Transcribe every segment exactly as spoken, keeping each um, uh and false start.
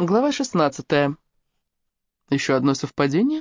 Глава шестнадцатая. Еще одно совпадение?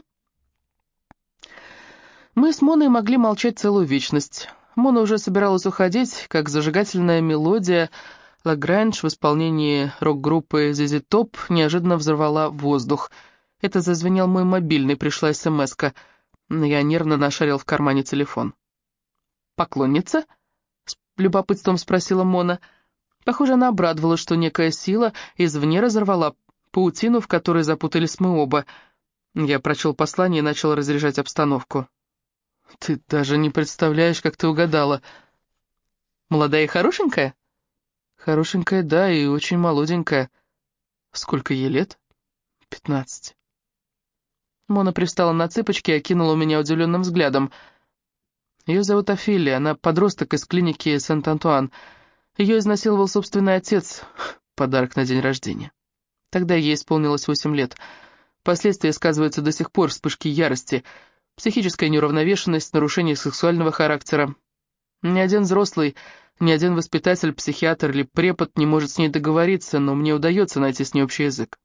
Мы с Моной могли молчать целую вечность. Мона уже собиралась уходить, как зажигательная мелодия «Лагранж» в исполнении рок-группы зет зет Top неожиданно взорвала воздух. Это зазвенел мой мобильный, пришла смс-ка. Я нервно нашарил в кармане телефон. «Поклонница?» — с любопытством спросила Мона. Похоже, она обрадовалась, что некая сила извне разорвала паутину, в которой запутались мы оба. Я прочел послание и начал разряжать обстановку. «Ты даже не представляешь, как ты угадала». «Молодая и хорошенькая?» «Хорошенькая, да, и очень молоденькая». «Сколько ей лет?» «Пятнадцать». Мона привстала на цыпочки и окинула меня удивленным взглядом. Ее зовут Офелия, она подросток из клиники Сент-Антуан. Ее изнасиловал собственный отец, подарок на день рождения. Тогда ей исполнилось восемь лет. Последствия сказываются до сих пор: вспышки ярости, психическая неуравновешенность, нарушение сексуального характера. Ни один взрослый, ни один воспитатель, психиатр или препод не может с ней договориться, но мне удается найти с ней общий язык.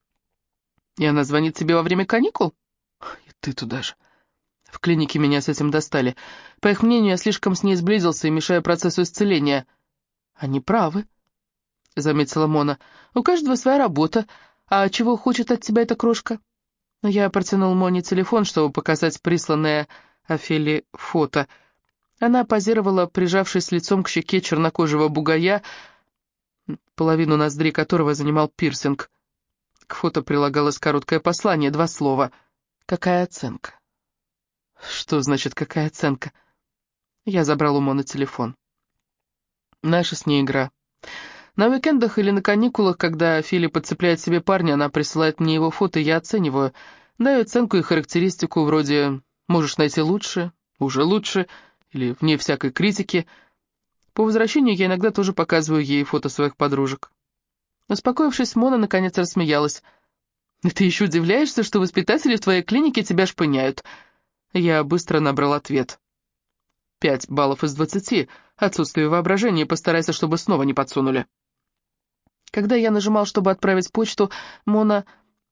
И она звонит тебе во время каникул? И ты туда же. В клинике меня с этим достали. По их мнению, я слишком с ней сблизился и мешаю процессу исцеления. Они правы, — заметила Мона. «У каждого своя работа. А чего хочет от тебя эта крошка?» Я протянул Моне телефон, чтобы показать присланное Офелии фото. Она позировала, прижавшись лицом к щеке чернокожего бугая, половину ноздри которого занимал пирсинг. К фото прилагалось короткое послание, два слова. «Какая оценка?» «Что значит «какая оценка»?» Я забрал у Моны телефон. Наша с ней игра. На уикендах или на каникулах, когда Фили подцепляет себе парня, она присылает мне его фото, и я оцениваю. Даю оценку и характеристику вроде «можешь найти лучше», «уже лучше» или «вне всякой критики». По возвращению я иногда тоже показываю ей фото своих подружек. Успокоившись, Мона наконец рассмеялась. «Ты еще удивляешься, что воспитатели в твоей клинике тебя шпыняют?» Я быстро набрал ответ. «Пять баллов из двадцати. Отсутствие воображения. Постарайся, чтобы снова не подсунули». Когда я нажимал, чтобы отправить почту, Мона,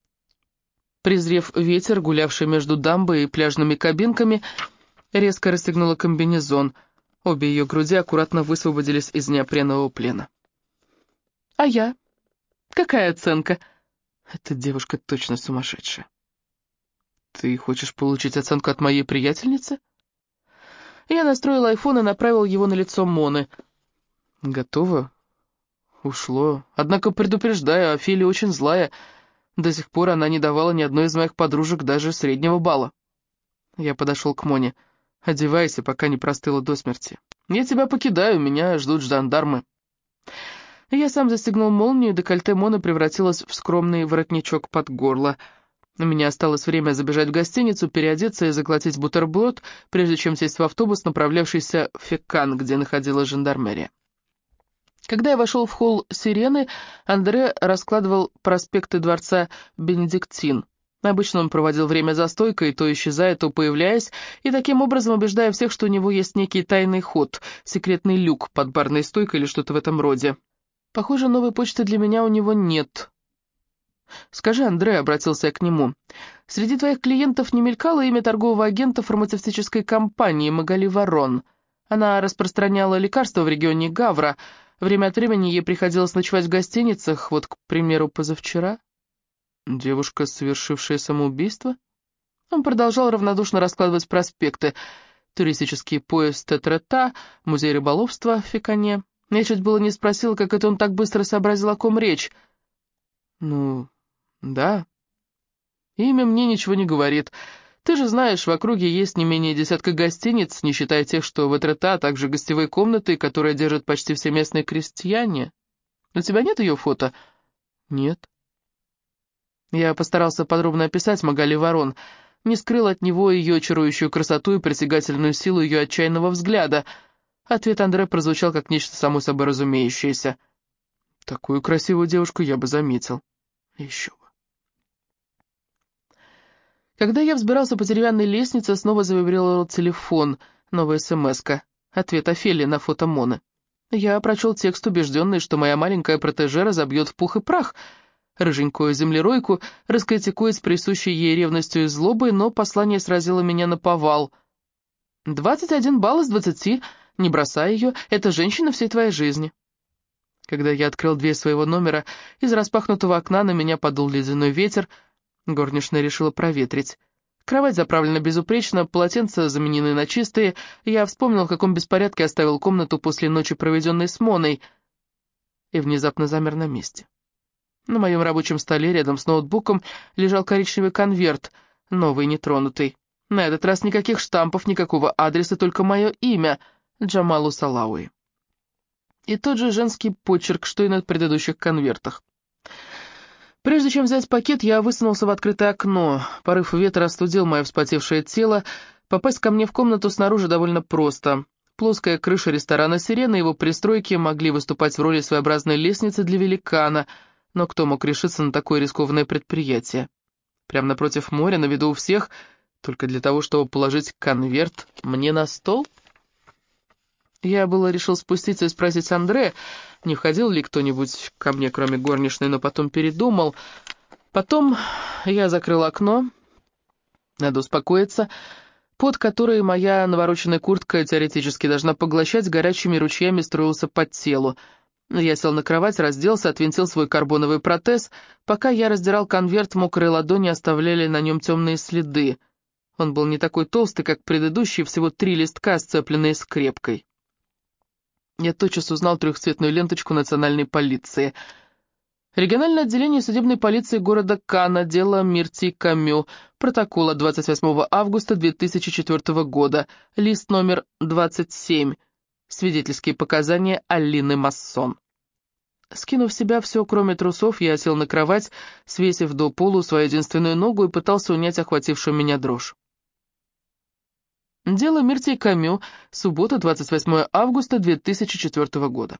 презрев ветер, гулявший между дамбой и пляжными кабинками, резко расстегнула комбинезон. Обе ее груди аккуратно высвободились из неопренового плена. «А я? Какая оценка?» «Эта девушка точно сумасшедшая». «Ты хочешь получить оценку от моей приятельницы?» Я настроил айфон и направил его на лицо Моны. «Готово?» «Ушло. Однако, предупреждаю, Офелия очень злая. До сих пор она не давала ни одной из моих подружек даже среднего балла». Я подошел к Моне. «Одевайся, пока не простыла до смерти. Я тебя покидаю, меня ждут жандармы». Я сам застегнул молнию, и декольте Моны превратилось в скромный воротничок под горло. У меня осталось время забежать в гостиницу, переодеться и заглотить бутерброд, прежде чем сесть в автобус, направлявшийся в Феккан, где находилась жандармерия. Когда я вошел в холл «Сирены», Андре раскладывал проспекты дворца Бенедиктин. Обычно он проводил время за стойкой, то исчезая, то появляясь, и таким образом убеждая всех, что у него есть некий тайный ход, секретный люк под барной стойкой или что-то в этом роде. Похоже, новой почты для меня у него нет. «Скажи, Андре», — обратился я к нему, — «среди твоих клиентов не мелькало имя торгового агента фармацевтической компании Магали Ворон? Она распространяла лекарства в регионе Гавра. Время от времени ей приходилось ночевать в гостиницах, вот, к примеру, позавчера». «Девушка, совершившая самоубийство?» Он продолжал равнодушно раскладывать проспекты. Туристический поезд Тетрета, музей рыболовства в Феккане. Я чуть было не спросила, как это он так быстро сообразил, о ком речь. «Ну, да. Имя мне ничего не говорит. Ты же знаешь, в округе есть не менее десятка гостиниц, не считая тех, что в Этрета, а также гостевые комнаты, которые держат почти все местные крестьяне. У тебя нет ее фото?» «Нет». Я постарался подробно описать Магали Ворон, не скрыл от него ее чарующую красоту и притягательную силу ее отчаянного взгляда. Ответ Андре прозвучал как нечто само собой разумеющееся. «Такую красивую девушку я бы заметил. Еще бы». Когда я взбирался по деревянной лестнице, снова завибрировал телефон, новая смс-ка. Ответ Офелии на фото Моны. Я прочел текст, убежденный, что моя маленькая протеже разобьет в пух и прах рыженькую землеройку, раскритикует с присущей ей ревностью и злобой, но послание сразило меня наповал. «Двадцать один балл из двадцати, не бросай ее, это женщина всей твоей жизни». Когда я открыл дверь своего номера, из распахнутого окна на меня подул ледяной ветер, горничная решила проветрить. Кровать заправлена безупречно, полотенца заменены на чистые, я вспомнил, в каком беспорядке оставил комнату после ночи, проведенной с Моной, и внезапно замер на месте. На моем рабочем столе рядом с ноутбуком лежал коричневый конверт, новый, нетронутый. На этот раз никаких штампов, никакого адреса, только мое имя — Джамалу Салауи. И тот же женский почерк, что и на предыдущих конвертах. Прежде чем взять пакет, я высунулся в открытое окно. Порыв ветра остудил мое вспотевшее тело. Попасть ко мне в комнату снаружи довольно просто. Плоская крыша ресторана «Сирена» и его пристройки могли выступать в роли своеобразной лестницы для великана, но кто мог решиться на такое рискованное предприятие? Прямо напротив моря, на виду у всех, только для того, чтобы положить конверт мне на стол? Я было решил спуститься и спросить Андре, не входил ли кто-нибудь ко мне, кроме горничной, но потом передумал. Потом я закрыл окно. Надо успокоиться. Пот, который моя навороченная куртка теоретически должна поглощать, горячими ручьями струился по телу. Я сел на кровать, разделся, отвинтил свой карбоновый протез. Пока я раздирал конверт, мокрые ладони оставляли на нем темные следы. Он был не такой толстый, как предыдущий, всего три листка, сцепленные скрепкой. Я тотчас узнал трехцветную ленточку национальной полиции. Региональное отделение судебной полиции города Канна, дело Мирти Камю, протокол от двадцать восьмого августа две тысячи четвёртого года, лист номер двадцать семь, свидетельские показания Алины Массон. Скинув в себя все, кроме трусов, я сел на кровать, свесив до полу свою единственную ногу и пытался унять охватившую меня дрожь. Дело Мирти Камю, суббота, двадцать восьмого августа две тысячи четвёртого года.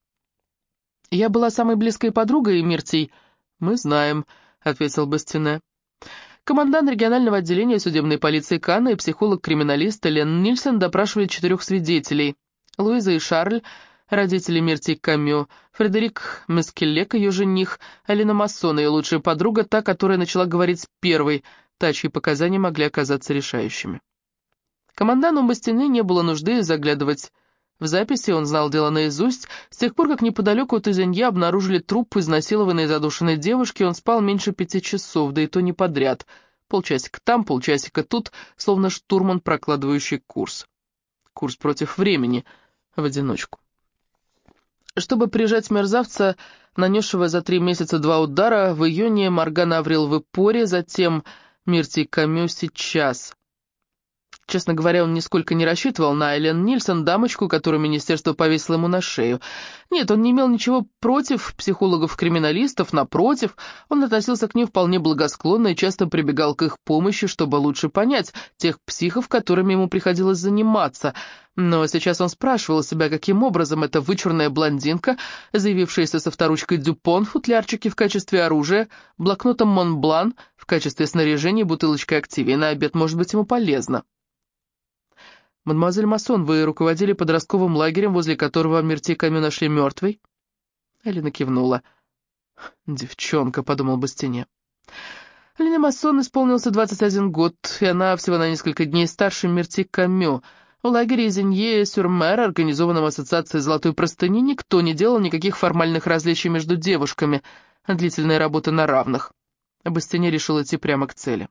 «Я была самой близкой подругой Мирти». «Мы знаем», — ответил Бастине. Командант регионального отделения судебной полиции Канна и психолог-криминалист Элен Нильсон допрашивали четырех свидетелей. Луиза и Шарль, родители Мирти Камю, Фредерик Мескеллек, ее жених, Алина Массон, ее лучшая подруга, та, которая начала говорить первой, та, чьи показания могли оказаться решающими. Команданту Бастине не было нужды заглядывать в записи, он знал дело наизусть. С тех пор, как неподалеку от Изенья обнаружили труп изнасилованной и задушенной девушки, он спал меньше пяти часов, да и то не подряд. Полчасика там, полчасика тут, словно штурман, прокладывающий курс. Курс против времени, в одиночку. Чтобы прижать мерзавца, нанесшего за три месяца два удара, в июне Моргана Аврил в Ипоре, затем Мирти Камю сейчас. Честно говоря, он нисколько не рассчитывал на Элен Нильсон, дамочку, которую министерство повесило ему на шею. Нет, он не имел ничего против психологов-криминалистов, напротив, он относился к ним вполне благосклонно и часто прибегал к их помощи, чтобы лучше понять тех психов, которыми ему приходилось заниматься. Но сейчас он спрашивал себя, каким образом эта вычурная блондинка, заявившаяся со вторучкой Дюпон в футлярчике в качестве оружия, блокнотом Монблан в качестве снаряжения и бутылочкой активии на обед, может быть ему полезно. «Мадемуазель Массон, вы руководили подростковым лагерем, возле которого Мирти Камю нашли мертвой?» Элина кивнула. «Девчонка», — подумал Бастине. Элине Массон исполнился двадцать один год, и она всего на несколько дней старше Мирти Камю. В лагере Изенье-сюр-Мер, организованном ассоциацией «Золотой простыни», никто не делал никаких формальных различий между девушками, длительная работа на равных. Бастине решил идти прямо к цели.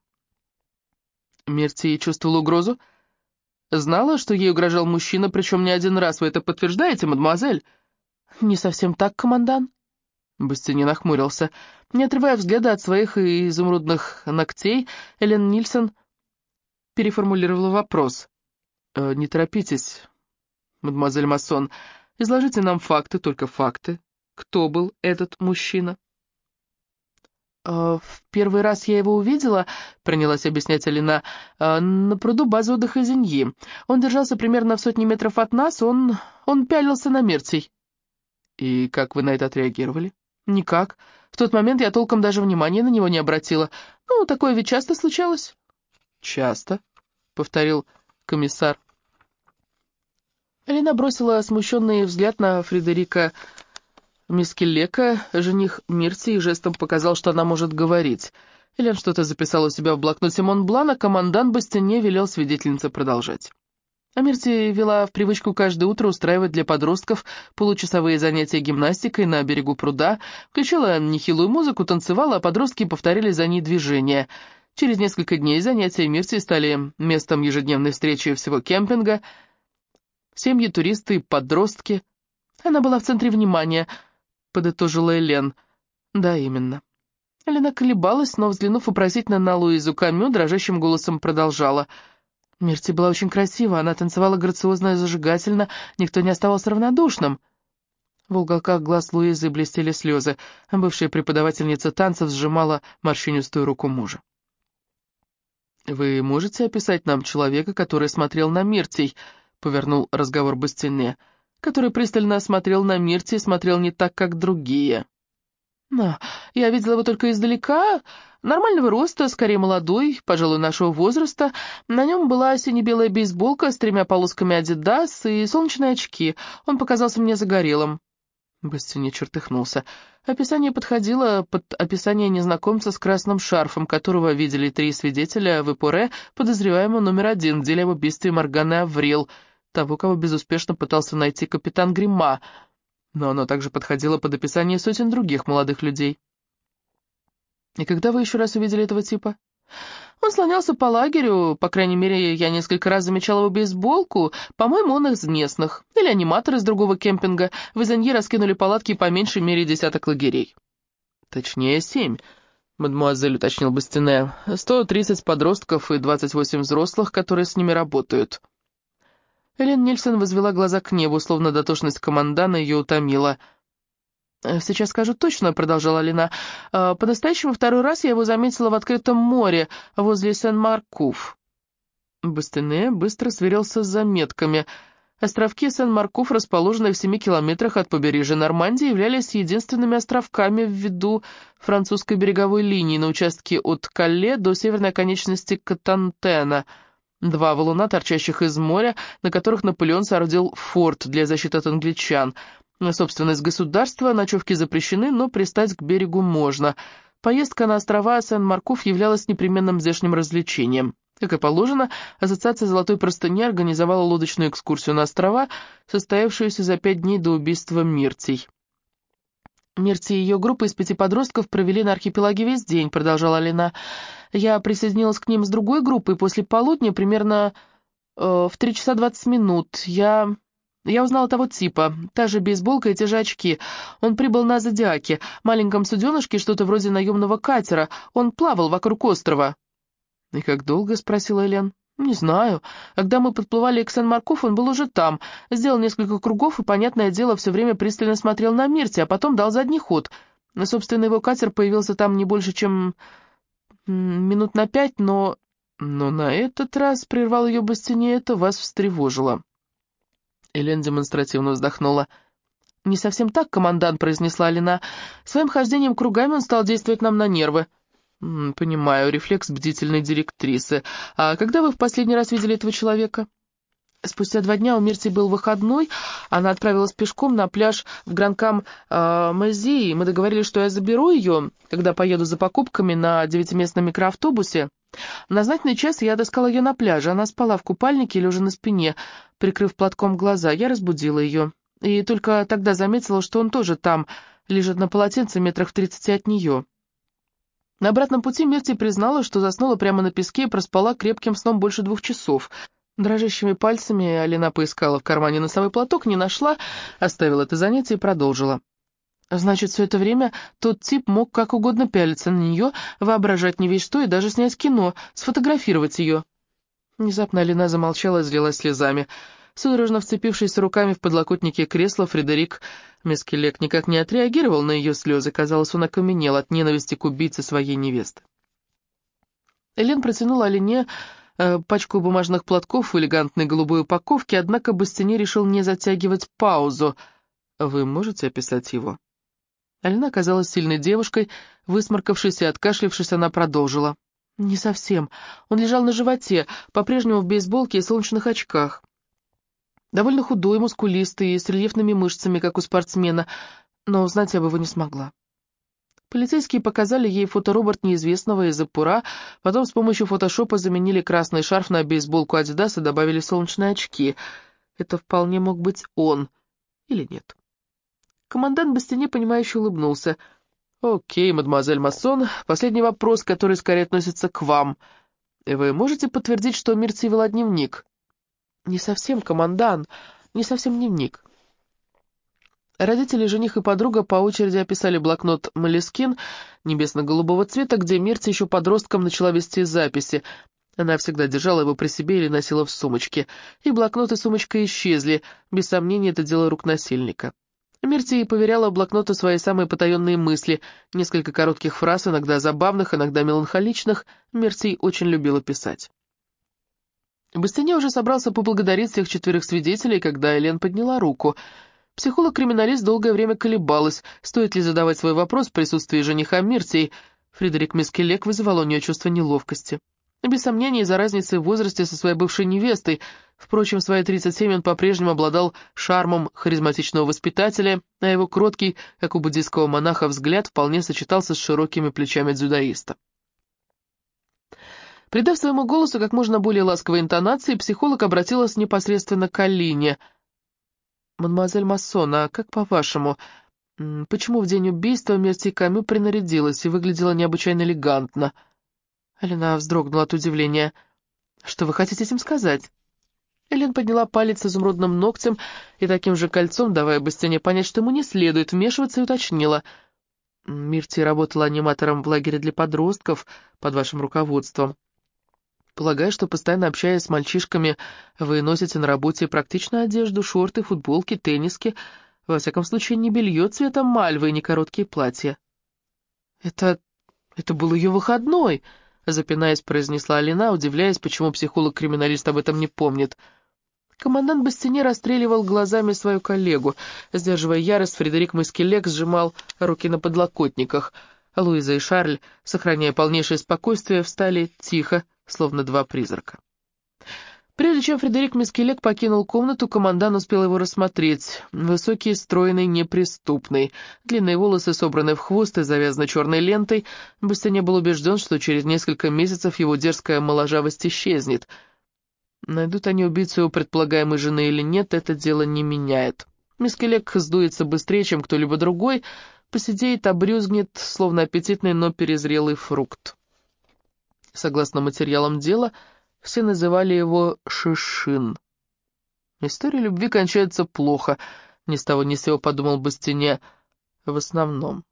Мирти чувствовала угрозу? Знала, что ей угрожал мужчина, причем не один раз. Вы это подтверждаете, мадемуазель? Не совсем так, командант. Бастине нахмурился. Не отрывая взгляда от своих изумрудных ногтей, Элен Нильсон переформулировала вопрос. «Э, «Не торопитесь, мадемуазель Массон. Изложите нам факты, только факты. Кто был этот мужчина?» «В первый раз я его увидела, — принялась объяснять Алина, — на пруду базы отдыха Изеньи. Он держался примерно в сотне метров от нас, он... он пялился на Миртей». «И как вы на это отреагировали?» «Никак. В тот момент я толком даже внимания на него не обратила. Ну, такое ведь часто случалось». «Часто», — повторил комиссар. Алина бросила смущенный взгляд на Фредерика Мисс Келлека, жених Мирти, жестом показал, что она может говорить. Элен что-то записала у себя в блокноте Монблан, а командант Бастине велел свидетельнице продолжать. А Мирти вела в привычку каждое утро устраивать для подростков получасовые занятия гимнастикой на берегу пруда, включила нехилую музыку, танцевала, а подростки повторяли за ней движения. Через несколько дней занятия Мирти стали местом ежедневной встречи всего кемпинга. Семьи, туристы и подростки. Она была в центре внимания, подытожила Элен. Да, именно. Элена колебалась, но, взглянув вопросительно на Луизу Камю, дрожащим голосом продолжала. Мирти была очень красива, она танцевала грациозно и зажигательно, никто не оставался равнодушным. В уголках глаз Луизы блестели слезы, а бывшая преподавательница танцев сжимала морщинистую руку мужа. «Вы можете описать нам человека, который смотрел на Миртий?» — повернул разговор Бастине, который пристально смотрел на Мирти и смотрел не так, как другие. «Но я видела его только издалека, нормального роста, скорее молодой, пожалуй, нашего возраста. На нем была сине-белая бейсболка с тремя полосками Адидас и солнечные очки. Он показался мне загорелым». Бастине чертыхнулся. Описание подходило под описание незнакомца с красным шарфом, которого видели три свидетеля в Эпоре, подозреваемого номер один в деле об убийстве Морганы Аврил, того, кого безуспешно пытался найти капитан Грима, но оно также подходило под описание сотен других молодых людей. «И когда вы еще раз увидели этого типа?» «Он слонялся по лагерю, по крайней мере, я несколько раз замечала его бейсболку, по-моему, он из местных, или аниматор из другого кемпинга, в Изанье раскинули палатки по меньшей мере десяток лагерей». «Точнее, семь», — мадемуазель уточнил Бастине, «сто тридцать подростков и двадцать восемь взрослых, которые с ними работают». Элен Нильсон возвела глаза к небу, словно дотошность командана ее утомила. «Сейчас скажу точно», — продолжала Лина. «По-настоящему второй раз я его заметила в открытом море, возле Сен-Маркуф». Бастине быстро сверился с заметками. Островки Сен-Маркуф, расположенные в семи километрах от побережья Нормандии, являлись единственными островками ввиду французской береговой линии на участке от Калле до северной оконечности Катантена. Два валуна, торчащих из моря, на которых Наполеон соорудил форт для защиты от англичан. Собственность государства, ночевки запрещены, но пристать к берегу можно. Поездка на острова Сен-Маркуф являлась непременным здешним развлечением. Как и положено, ассоциация «Золотой простыни» организовала лодочную экскурсию на острова, состоявшуюся за пять дней до убийства Миртий. «Мирти и ее группа из пяти подростков провели на архипелаге весь день», — продолжала Лина. «Я присоединилась к ним с другой группой после полудня, примерно э, в три часа двадцать минут. Я... я узнала того типа, та же бейсболка и те же очки. Он прибыл на Зодиаке, маленьком суденышке, что-то вроде наемного катера. Он плавал вокруг острова». «И как долго?» — спросила Элен. «Не знаю. Когда мы подплывали к Сен-Маркуф, он был уже там. Сделал несколько кругов и, понятное дело, все время пристально смотрел на Мирти, а потом дал задний ход. Собственно, его катер появился там не больше, чем минут на пять, но... Но на этот раз, — прервал ее Бастине, — это вас встревожило». Элен демонстративно вздохнула. «Не совсем так, командант», — произнесла Лина. «Своим хождением кругами он стал действовать нам на нервы». «Понимаю, рефлекс бдительной директрисы. А когда вы в последний раз видели этого человека?» «Спустя два дня у Мирти был выходной. Она отправилась пешком на пляж в Гранкам-Мэзи, и мы договорились, что я заберу ее, когда поеду за покупками на девятиместном микроавтобусе. В назначенный час я отыскала ее на пляже. Она спала в купальнике, лежа на спине, прикрыв платком глаза. Я разбудила ее, и только тогда заметила, что он тоже там, лежит на полотенце метрах в тридцати от нее». На обратном пути Мирти признала, что заснула прямо на песке и проспала крепким сном больше двух часов. Дрожащими пальцами Алина поискала в кармане носовой платок, не нашла, оставила это занятие и продолжила. «Значит, все это время тот тип мог как угодно пялиться на нее, воображать не весь что и даже снять кино, сфотографировать ее». Внезапно Алина замолчала и залилась слезами. Судорожно вцепившись руками в подлокотники кресла, Фредерик Мескелек никак не отреагировал на ее слезы. Казалось, он окаменел от ненависти к убийце своей невесты. Элен протянула Алине э, пачку бумажных платков в элегантной голубой упаковке, однако Бастине решил не затягивать паузу. «Вы можете описать его?» Алина оказалась сильной девушкой. Высморкавшись и откашлившись, она продолжила. «Не совсем. Он лежал на животе, по-прежнему в бейсболке и солнечных очках. Довольно худой, мускулистый, с рельефными мышцами, как у спортсмена. но узнать я бы его не смогла. Полицейские показали ей фоторобот неизвестного из Иппура, потом с помощью фотошопа заменили красный шарф на бейсболку Adidas и добавили солнечные очки. Это вполне мог быть он, или нет. Командант Бастине, понимающе улыбнулся. «Окей, мадемуазель Массон, последний вопрос, который скорее относится к вам. Вы можете подтвердить, что Миртий вела дневник?» «Не совсем, командант, не совсем дневник». Родители, жених и подруга по очереди описали блокнот «Молескин» небесно-голубого цвета, где Мирти еще подростком начала вести записи. Она всегда держала его при себе или носила в сумочке. И блокнот и сумочка исчезли. Без сомнения, это дело рук насильника. Мирти поверяла блокноту свои самые потаенные мысли. Несколько коротких фраз, иногда забавных, иногда меланхоличных. Мирти очень любила писать. Бастине уже собрался поблагодарить всех четверых свидетелей, когда Элен подняла руку. Психолог-криминалист долгое время колебалась, стоит ли задавать свой вопрос в присутствии жениха Миртии. Фредерик Мискелек вызывал у нее чувство неловкости. Без сомнения, из-за разницы в возрасте со своей бывшей невестой. Впрочем, в свои тридцать семь он по-прежнему обладал шармом харизматичного воспитателя, а его кроткий, как у буддийского монаха, взгляд вполне сочетался с широкими плечами дзюдоиста. Придав своему голосу как можно более ласковой интонации, психолог обратилась непосредственно к Алине. «Мадемуазель Массон, а как по-вашему, почему в день убийства Мирти Камю принарядилась и выглядела необычайно элегантно?» Алина вздрогнула от удивления. «Что вы хотите этим сказать?» Элен подняла палец с изумрудным ногтем и таким же кольцом, давая Бастине понять, что ему не следует вмешиваться, и уточнила. «Мирти работала аниматором в лагере для подростков под вашим руководством. Полагаю, что, постоянно общаясь с мальчишками, вы носите на работе практичную одежду, шорты, футболки, тенниски, во всяком случае не белье цвета мальвы и не короткие платья». «Это... это был ее выходной», — запинаясь, произнесла Алина, удивляясь, почему психолог-криминалист об этом не помнит. Командант Бастине расстреливал глазами свою коллегу. Сдерживая ярость, Фредерик Мискелек сжимал руки на подлокотниках. Луиза и Шарль, сохраняя полнейшее спокойствие, встали тихо, словно два призрака. Прежде чем Фредерик Мискелек покинул комнату, командант успел его рассмотреть. Высокий, стройный, неприступный. Длинные волосы собраны в хвост и завязаны черной лентой. Бастине был убежден, что через несколько месяцев его дерзкая моложавость исчезнет. Найдут они убийцу его предполагаемой жены или нет, это дело не меняет. Мискелек сдуется быстрее, чем кто-либо другой, посидеет, обрюзгнет, словно аппетитный, но перезрелый фрукт. Согласно материалам дела, все называли его Шишин. История любви кончается плохо, ни с того ни с сего подумал Бастине, в основном.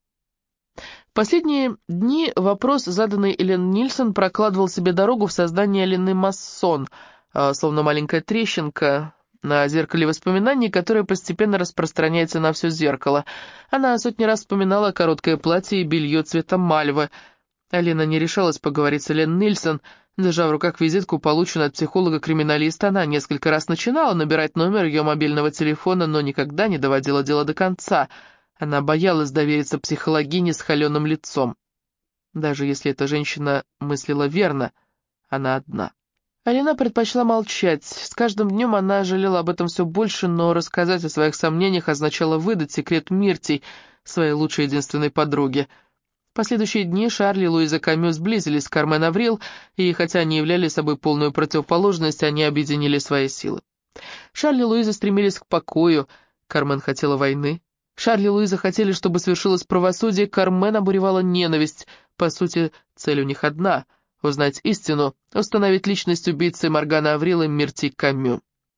В последние дни вопрос, заданный Элен Нильсон, прокладывал себе дорогу в сознании Алины Массон, словно маленькая трещинка на зеркале воспоминаний, которая постепенно распространяется на все зеркало. Она сотни раз вспоминала короткое платье и белье цвета мальвы. Алина не решалась поговорить с Элен Нильсон. Держа в руках визитку, полученную от психолога-криминалиста, она несколько раз начинала набирать номер ее мобильного телефона, но никогда не доводила дело до конца. Она боялась довериться психологине с холеным лицом. Даже если эта женщина мыслила верно, она одна. Алина предпочла молчать. С каждым днем она жалела об этом все больше, но рассказать о своих сомнениях означало выдать секрет Миртий, своей лучшей единственной подруге. В последующие дни Шарль и Луиза Камю сблизились с Кармен Аврил, и хотя они являли собой полную противоположность, они объединили свои силы. Шарль и Луиза стремились к покою, Кармен хотела войны. Шарль и Луиза хотели, чтобы свершилось правосудие, Кармен обуревала ненависть. По сути, цель у них одна — узнать истину, установить личность убийцы Моргана Аврил и Мирти Камю.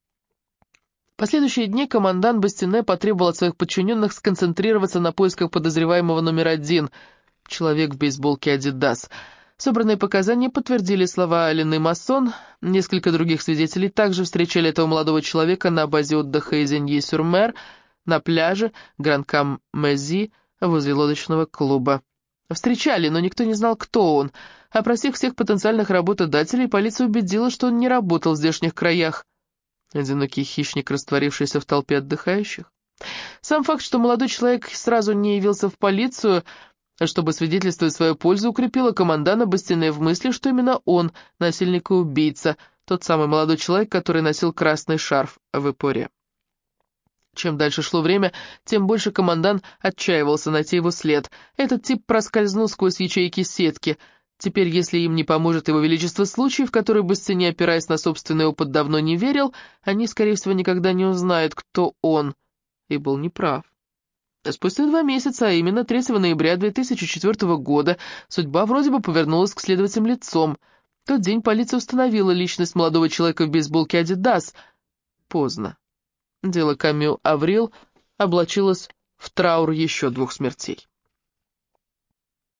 В последующие дни командант Бастине потребовал от своих подчиненных сконцентрироваться на поисках подозреваемого номер один — человек в бейсболке «Адидас». Собранные показания подтвердили слова Алины Массон. Несколько других свидетелей также встречали этого молодого человека на базе отдыха Изеньи-Сюр-Мер, на пляже Гран-Кам-Мези, возле лодочного клуба. Встречали, но никто не знал, кто он. Опросив всех потенциальных работодателей, полиция убедила, что он не работал в здешних краях. Одинокий хищник, растворившийся в толпе отдыхающих. Сам факт, что молодой человек сразу не явился в полицию, чтобы свидетельствовать в свою пользу, укрепила команданта Бастине в мысли, что именно он насильник и убийца, тот самый молодой человек, который носил красный шарф в Иппуре. Чем дальше шло время, тем больше командант отчаивался найти его след. Этот тип проскользнул сквозь ячейки сетки. Теперь, если им не поможет его величество случай, в который Бастини, опираясь на собственный опыт, давно не верил, они, скорее всего, никогда не узнают, кто он. И был неправ. Спустя два месяца, а именно третьего ноября две тысячи четвёртого года, судьба вроде бы повернулась к следователям лицом. В тот день полиция установила личность молодого человека в бейсболке «Адидас». Поздно. Дело Камю Аврил облачилось в траур еще двух смертей.